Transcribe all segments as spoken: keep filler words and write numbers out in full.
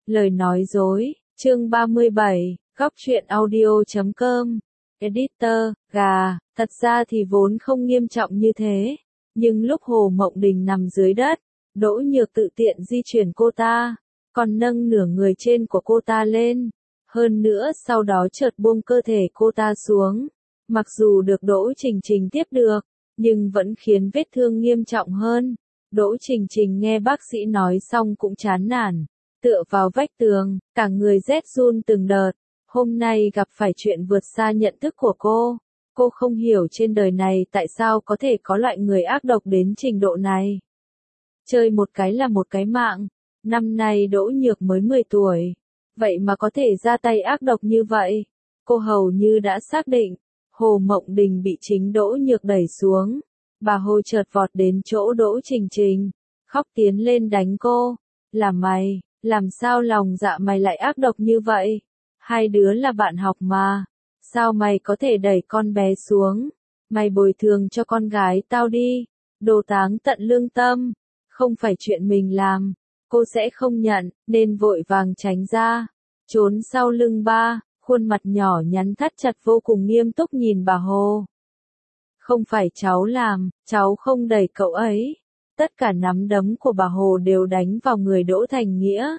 Lời nói dối, chương ba mươi bảy, góc truyện audio chấm com. Editor, gà, thật ra thì vốn không nghiêm trọng như thế. Nhưng lúc Hồ Mộng Đình nằm dưới đất, Đỗ Nhược tự tiện di chuyển cô ta, còn nâng nửa người trên của cô ta lên. Hơn nữa sau đó chợt buông cơ thể cô ta xuống. Mặc dù được Đỗ Trình Trình tiếp được, nhưng vẫn khiến vết thương nghiêm trọng hơn. Đỗ Trình Trình nghe bác sĩ nói xong cũng chán nản, tựa vào vách tường, cả người rét run từng đợt. Hôm nay gặp phải chuyện vượt xa nhận thức của cô. Cô không hiểu trên đời này tại sao có thể có loại người ác độc đến trình độ này. Chơi một cái là một cái mạng. Năm nay Đỗ Nhược mới mười tuổi. Vậy mà có thể ra tay ác độc như vậy. Cô hầu như đã xác định. Hồ Mộng Đình bị chính Đỗ Nhược đẩy xuống. Bà Hồ chợt vọt đến chỗ Đỗ Trình Trình. Khóc tiến lên đánh cô. Là mày, làm sao lòng dạ mày lại ác độc như vậy? Hai đứa là bạn học mà. Sao mày có thể đẩy con bé xuống? Mày bồi thường cho con gái tao đi. Đồ táng tận lương tâm. Không phải chuyện mình làm. Cô sẽ không nhận, nên vội vàng tránh ra. Trốn sau lưng ba, khuôn mặt nhỏ nhắn thắt chặt vô cùng nghiêm túc nhìn bà Hồ. Không phải cháu làm, cháu không đẩy cậu ấy. Tất cả nắm đấm của bà Hồ đều đánh vào người Đỗ Thành Nghĩa.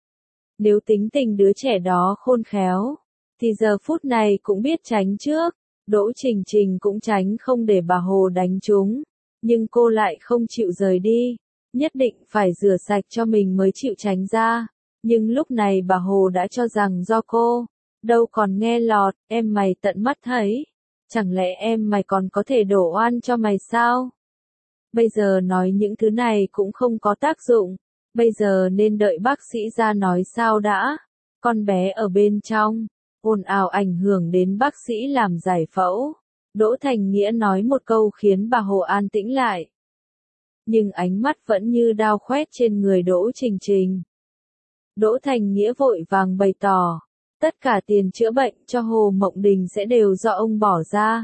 Nếu tính tình đứa trẻ đó khôn khéo, thì giờ phút này cũng biết tránh trước. Đỗ Trình Trình cũng tránh không để bà Hồ đánh chúng. Nhưng cô lại không chịu rời đi. Nhất định phải rửa sạch cho mình mới chịu tránh ra. Nhưng lúc này bà Hồ đã cho rằng do cô. Đâu còn nghe lọt, em mày tận mắt thấy. Chẳng lẽ em mày còn có thể đổ oan cho mày sao? Bây giờ nói những thứ này cũng không có tác dụng. Bây giờ nên đợi bác sĩ ra nói sao đã. Con bé ở bên trong, ồn ào ảnh hưởng đến bác sĩ làm giải phẫu. Đỗ Thành Nghĩa nói một câu khiến bà Hồ an tĩnh lại. Nhưng ánh mắt vẫn như đao khoét trên người Đỗ Trình Trình. Đỗ Thành Nghĩa vội vàng bày tỏ. Tất cả tiền chữa bệnh cho Hồ Mộng Đình sẽ đều do ông bỏ ra.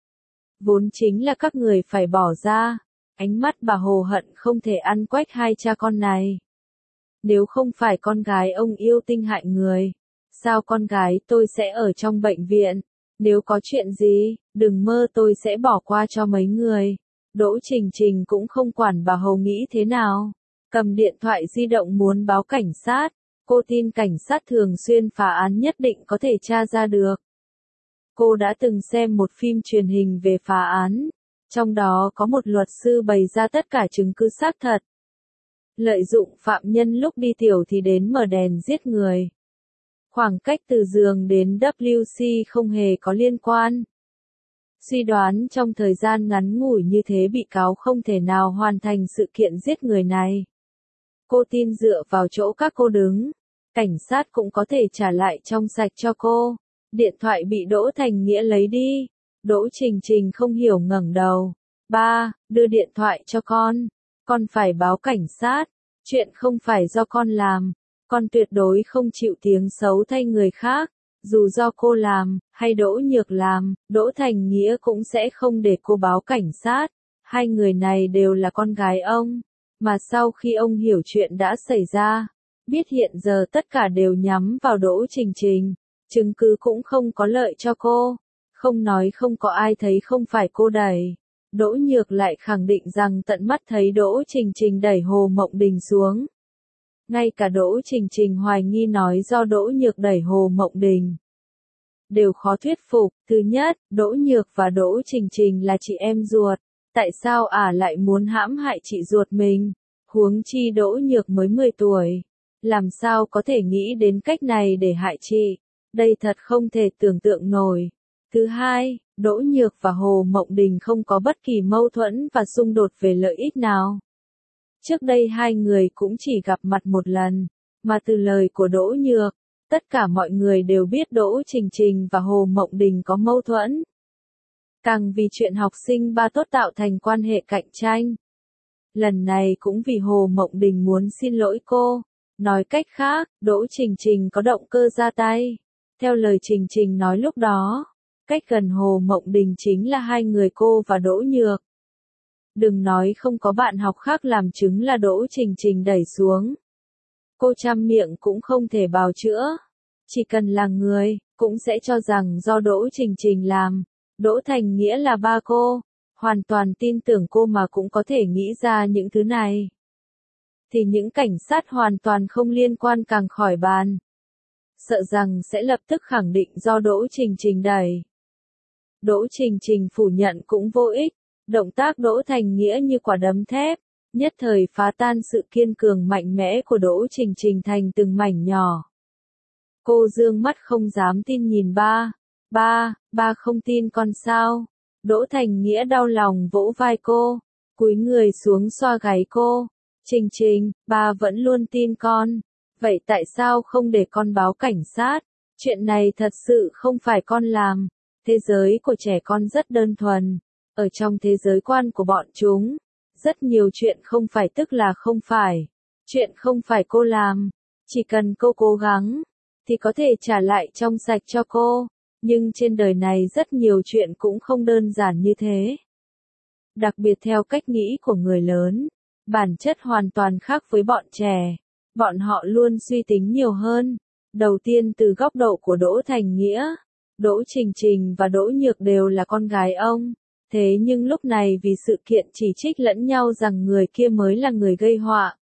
Vốn chính là các người phải bỏ ra. Ánh mắt bà Hồ hận không thể ăn quách hai cha con này. Nếu không phải con gái ông yêu tinh hại người, sao con gái tôi sẽ ở trong bệnh viện? Nếu có chuyện gì, đừng mơ tôi sẽ bỏ qua cho mấy người. Đỗ Trình Trình cũng không quản bà Hồ nghĩ thế nào. Cầm điện thoại di động muốn báo cảnh sát. Cô tin cảnh sát thường xuyên phá án nhất định có thể tra ra được. Cô đã từng xem một phim truyền hình về phá án. Trong đó có một luật sư bày ra tất cả chứng cứ xác thật. Lợi dụng phạm nhân lúc đi tiểu thì đến mở đèn giết người. Khoảng cách từ giường đến W C không hề có liên quan. Suy đoán trong thời gian ngắn ngủi như thế bị cáo không thể nào hoàn thành sự kiện giết người này. Cô tin dựa vào chỗ các cô đứng, cảnh sát cũng có thể trả lại trong sạch cho cô. Điện thoại bị Đỗ Thành Nghĩa lấy đi. Đỗ Trình Trình không hiểu ngẩng đầu. Ba, đưa điện thoại cho con. Con phải báo cảnh sát. Chuyện không phải do con làm. Con tuyệt đối không chịu tiếng xấu thay người khác. Dù do cô làm, hay Đỗ Nhược làm, Đỗ Thành Nghĩa cũng sẽ không để cô báo cảnh sát. Hai người này đều là con gái ông. Mà sau khi ông hiểu chuyện đã xảy ra, biết hiện giờ tất cả đều nhắm vào Đỗ Trình Trình, chứng cứ cũng không có lợi cho cô. Không nói không có ai thấy không phải cô đẩy. Đỗ Nhược lại khẳng định rằng tận mắt thấy Đỗ Trình Trình đẩy Hồ Mộng Đình xuống. Ngay cả Đỗ Trình Trình hoài nghi nói do Đỗ Nhược đẩy Hồ Mộng Đình. Đều khó thuyết phục. Thứ nhất, Đỗ Nhược và Đỗ Trình Trình là chị em ruột. Tại sao ả lại muốn hãm hại chị ruột mình? Huống chi Đỗ Nhược mới mười tuổi. Làm sao có thể nghĩ đến cách này để hại chị? Đây thật không thể tưởng tượng nổi. Thứ hai, Đỗ Nhược và Hồ Mộng Đình không có bất kỳ mâu thuẫn và xung đột về lợi ích nào. Trước đây hai người cũng chỉ gặp mặt một lần, mà từ lời của Đỗ Nhược, tất cả mọi người đều biết Đỗ Trình Trình và Hồ Mộng Đình có mâu thuẫn. Càng vì chuyện học sinh ba tốt tạo thành quan hệ cạnh tranh. Lần này cũng vì Hồ Mộng Đình muốn xin lỗi cô. Nói cách khác, Đỗ Trình Trình có động cơ ra tay. Theo lời Trình Trình nói lúc đó, cách gần Hồ Mộng Đình chính là hai người cô và Đỗ Nhược. Đừng nói không có bạn học khác làm chứng là Đỗ Trình Trình đẩy xuống. cô trăm miệng cũng không thể bào chữa. Chỉ cần là người, cũng sẽ cho rằng do Đỗ Trình Trình làm. Đỗ Thành Nghĩa là ba cô, hoàn toàn tin tưởng cô mà cũng có thể nghĩ ra những thứ này. Thì những cảnh sát hoàn toàn không liên quan càng khỏi bàn. Sợ rằng sẽ lập tức khẳng định do Đỗ Trình Trình đẩy. Đỗ Trình Trình phủ nhận cũng vô ích, động tác Đỗ Thành Nghĩa như quả đấm thép, nhất thời phá tan sự kiên cường mạnh mẽ của Đỗ Trình Trình thành từng mảnh nhỏ. Cô dương mắt không dám tin nhìn ba, ba, ba không tin con sao? Đỗ Thành Nghĩa đau lòng vỗ vai cô, cúi người xuống xoa gáy cô. Trình Trình, ba vẫn luôn tin con, vậy tại sao không để con báo cảnh sát? Chuyện này thật sự không phải con làm. Thế giới của trẻ con rất đơn thuần, ở trong thế giới quan của bọn chúng, rất nhiều chuyện không phải tức là không phải. Chuyện không phải cô làm, chỉ cần cô cố gắng, thì có thể trả lại trong sạch cho cô. Nhưng trên đời này rất nhiều chuyện cũng không đơn giản như thế. Đặc biệt theo cách nghĩ của người lớn, bản chất hoàn toàn khác với bọn trẻ. Bọn họ luôn suy tính nhiều hơn. Đầu tiên từ góc độ của Đỗ Thành Nghĩa, Đỗ Trình Trình và Đỗ Nhược đều là con gái ông. Thế nhưng lúc này vì sự kiện chỉ trích lẫn nhau rằng người kia mới là người gây họa.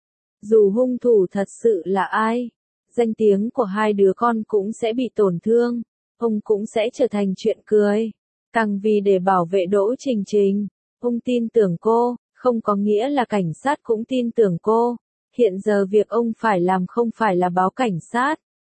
Dù hung thủ thật sự là ai, danh tiếng của hai đứa con cũng sẽ bị tổn thương, ông cũng sẽ trở thành chuyện cười. Càng vì để bảo vệ Đỗ Trình Trình, ông tin tưởng cô, không có nghĩa là cảnh sát cũng tin tưởng cô. Hiện giờ việc ông phải làm không phải là báo cảnh sát,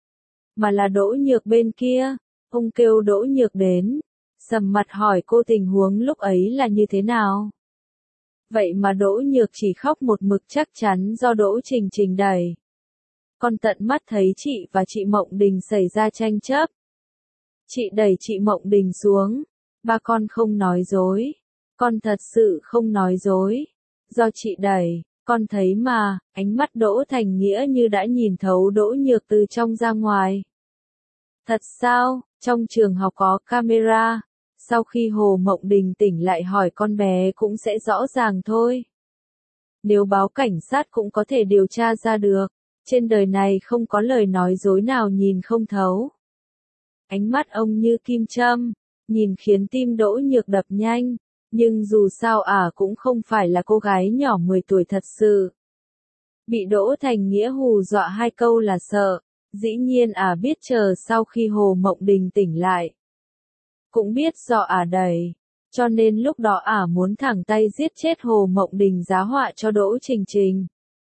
mà là Đỗ Nhược bên kia. Ông kêu Đỗ Nhược đến, sầm mặt hỏi cô tình huống lúc ấy là như thế nào. Vậy mà Đỗ Nhược chỉ khóc một mực chắc chắn do Đỗ Trình Trình đẩy. Con tận mắt thấy chị và chị Mộng Đình xảy ra tranh chấp. Chị đẩy chị Mộng Đình xuống. Ba con không nói dối. Con thật sự không nói dối. Do chị đẩy, con thấy mà, ánh mắt Đỗ Thành Nghĩa như đã nhìn thấu Đỗ Nhược từ trong ra ngoài. Thật sao, trong trường học có camera. Sau khi Hồ Mộng Đình tỉnh lại hỏi con bé cũng sẽ rõ ràng thôi. Nếu báo cảnh sát cũng có thể điều tra ra được. Trên đời này không có lời nói dối nào nhìn không thấu. Ánh mắt ông như kim châm, nhìn khiến tim Đỗ Nhược đập nhanh. Nhưng dù sao ả à cũng không phải là cô gái nhỏ mười tuổi thật sự. Bị Đỗ Thành Nghĩa hù dọa hai câu là sợ. Dĩ nhiên ả à biết chờ sau khi Hồ Mộng Đình tỉnh lại. Cũng biết do ả à đẩy, cho nên lúc đó ả à muốn thẳng tay giết chết Hồ Mộng Đình giá họa cho Đỗ Trình Trình.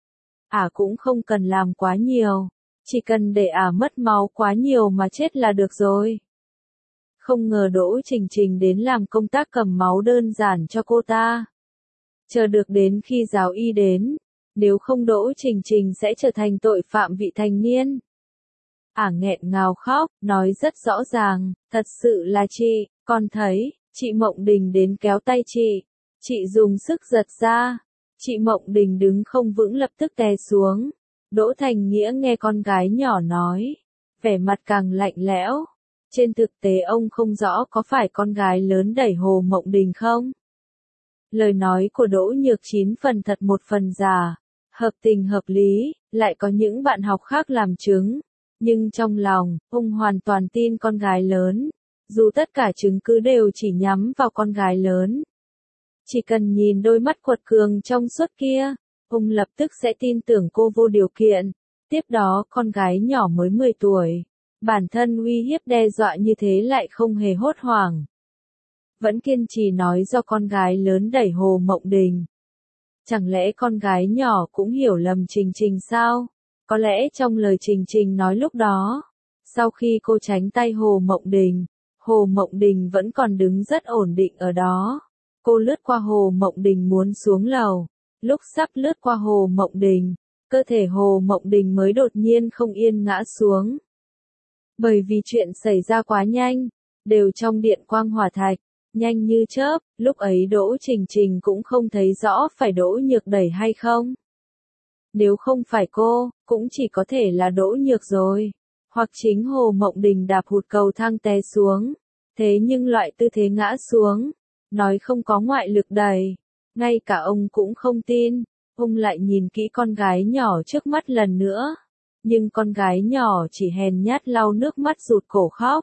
Ả à cũng không cần làm quá nhiều, chỉ cần để ả à mất máu quá nhiều mà chết là được rồi. Không ngờ Đỗ Trình Trình đến làm công tác cầm máu đơn giản cho cô ta. Chờ được đến khi giáo y đến, nếu không Đỗ Trình Trình sẽ trở thành tội phạm vị thành niên. Ả à nghẹn ngào khóc, nói rất rõ ràng, thật sự là chị, con thấy, chị Mộng Đình đến kéo tay chị, chị dùng sức giật ra, chị Mộng Đình đứng không vững lập tức té xuống. Đỗ Thành Nghĩa nghe con gái nhỏ nói, vẻ mặt càng lạnh lẽo. Trên thực tế ông không rõ có phải con gái lớn đẩy Hồ Mộng Đình không? Lời nói của Đỗ Nhược chín phần thật một phần giả, hợp tình hợp lý, lại có những bạn học khác làm chứng. Nhưng trong lòng, ông hoàn toàn tin con gái lớn, dù tất cả chứng cứ đều chỉ nhắm vào con gái lớn. Chỉ cần nhìn đôi mắt quật cường trong suốt kia, ông lập tức sẽ tin tưởng cô vô điều kiện. Tiếp đó con gái nhỏ mới mười tuổi, bản thân uy hiếp đe dọa như thế lại không hề hốt hoảng. Vẫn kiên trì nói do con gái lớn đẩy Hồ Mộng Đình. Chẳng lẽ con gái nhỏ cũng hiểu lầm Trình Trình sao? Có lẽ trong lời Trình Trình nói lúc đó, sau khi cô tránh tay Hồ Mộng Đình, Hồ Mộng Đình vẫn còn đứng rất ổn định ở đó. Cô lướt qua Hồ Mộng Đình muốn xuống lầu. Lúc sắp lướt qua Hồ Mộng Đình, cơ thể Hồ Mộng Đình mới đột nhiên không yên ngã xuống. Bởi vì chuyện xảy ra quá nhanh, đều trong điện quang hỏa thạch, nhanh như chớp, lúc ấy Đỗ Trình Trình cũng không thấy rõ phải Đỗ Nhược đẩy hay không. Nếu không phải cô, cũng chỉ có thể là Đỗ Nhược rồi, hoặc chính Hồ Mộng Đình đạp hụt cầu thang té xuống. Thế nhưng loại tư thế ngã xuống, nói không có ngoại lực đẩy, ngay cả ông cũng không tin. Ông lại nhìn kỹ con gái nhỏ trước mắt lần nữa. Nhưng con gái nhỏ chỉ hèn nhát lau nước mắt rụt cổ khóc.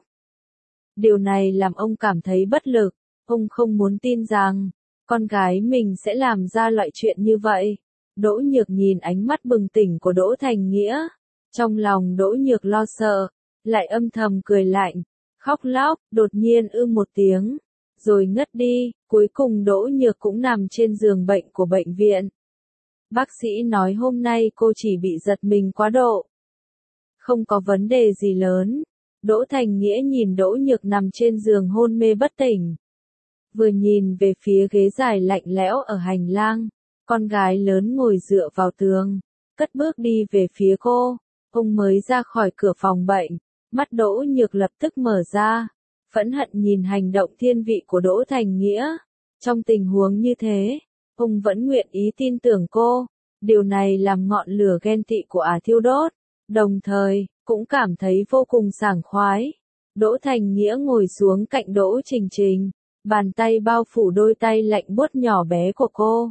Điều này làm ông cảm thấy bất lực. Ông không muốn tin rằng con gái mình sẽ làm ra loại chuyện như vậy. Đỗ Nhược nhìn ánh mắt bừng tỉnh của Đỗ Thành Nghĩa. Trong lòng Đỗ Nhược lo sợ, lại âm thầm cười lạnh, khóc lóc, đột nhiên ư một tiếng, rồi ngất đi. Cuối cùng Đỗ Nhược cũng nằm trên giường bệnh của bệnh viện. Bác sĩ nói hôm nay cô chỉ bị giật mình quá độ. Không có vấn đề gì lớn. Đỗ Thành Nghĩa nhìn Đỗ Nhược nằm trên giường hôn mê bất tỉnh. Vừa nhìn về phía ghế dài lạnh lẽo ở hành lang, con gái lớn ngồi dựa vào tường, cất bước đi về phía cô. Ông mới ra khỏi cửa phòng bệnh, mắt Đỗ Nhược lập tức mở ra, phẫn hận nhìn hành động thiên vị của Đỗ Thành Nghĩa. Trong tình huống như thế, ông vẫn nguyện ý tin tưởng cô. Điều này làm ngọn lửa ghen tị của ả thiêu đốt, đồng thời cũng cảm thấy vô cùng sảng khoái. Đỗ Thành Nghĩa ngồi xuống cạnh Đỗ Trình Trình, bàn tay bao phủ đôi tay lạnh buốt nhỏ bé của cô.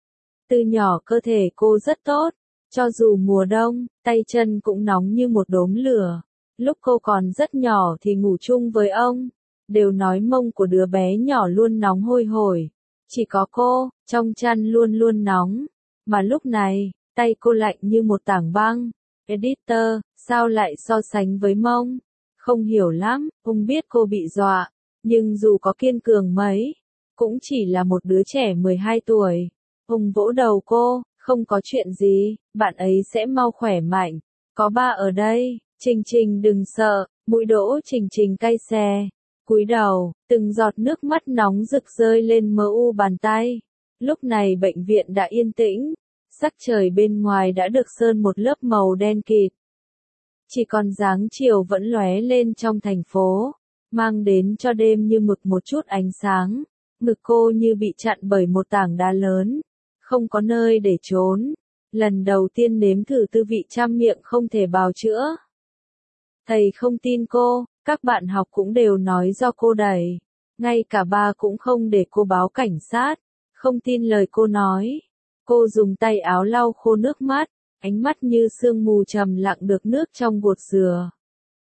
Từ nhỏ cơ thể cô rất tốt, cho dù mùa đông, tay chân cũng nóng như một đốm lửa. Lúc cô còn rất nhỏ thì ngủ chung với ông, đều nói mông của đứa bé nhỏ luôn nóng hôi hổi. Chỉ có cô, trong chăn luôn luôn nóng, mà lúc này, tay cô lạnh như một tảng băng. Editor, sao lại so sánh với mông? Không hiểu lắm, ông biết cô bị dọa, nhưng dù có kiên cường mấy, cũng chỉ là một đứa trẻ mười hai tuổi. Ông vỗ đầu cô, không có chuyện gì, bạn ấy sẽ mau khỏe mạnh. Có ba ở đây, Trình Trình đừng sợ. Mũi Đỗ Trình Trình cay xè, cúi đầu, từng giọt nước mắt nóng rực rơi lên mờ u bàn tay. Lúc này bệnh viện đã yên tĩnh, sắc trời bên ngoài đã được sơn một lớp màu đen kịt. Chỉ còn dáng chiều vẫn lóe lên trong thành phố, mang đến cho đêm như mực một chút ánh sáng. Ngực cô như bị chặn bởi một tảng đá lớn, không có nơi để trốn. Lần đầu tiên nếm thử tư vị trăm miệng không thể bào chữa. Thầy không tin cô, các bạn học cũng đều nói do cô đẩy. Ngay cả ba cũng không để cô báo cảnh sát, không tin lời cô nói. Cô dùng tay áo lau khô nước mắt, ánh mắt như sương mù trầm lặng được nước trong bột dừa.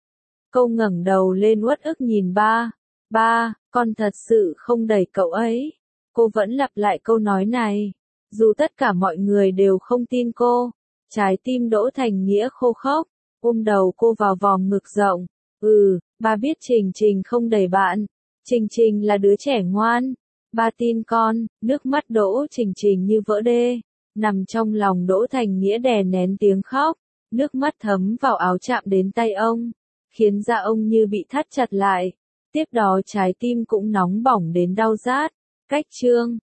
Cô ngẩng đầu lên uất ức nhìn ba. Ba, con thật sự không đẩy cậu ấy. Cô vẫn lặp lại câu nói này, dù tất cả mọi người đều không tin cô. Trái tim Đỗ Thành Nghĩa khô khốc, ôm đầu cô vào vòng ngực rộng. Ừ, ba biết Trình Trình không đẩy bạn. Trình Trình là đứa trẻ ngoan. Ba tin con. Nước mắt Đỗ Trình Trình như vỡ đê, nằm trong lòng Đỗ Thành Nghĩa đè nén tiếng khóc. Nước mắt thấm vào áo chạm đến tay ông, khiến da ông như bị thắt chặt lại. Tiếp đó trái tim cũng nóng bỏng đến đau rát. Cách chương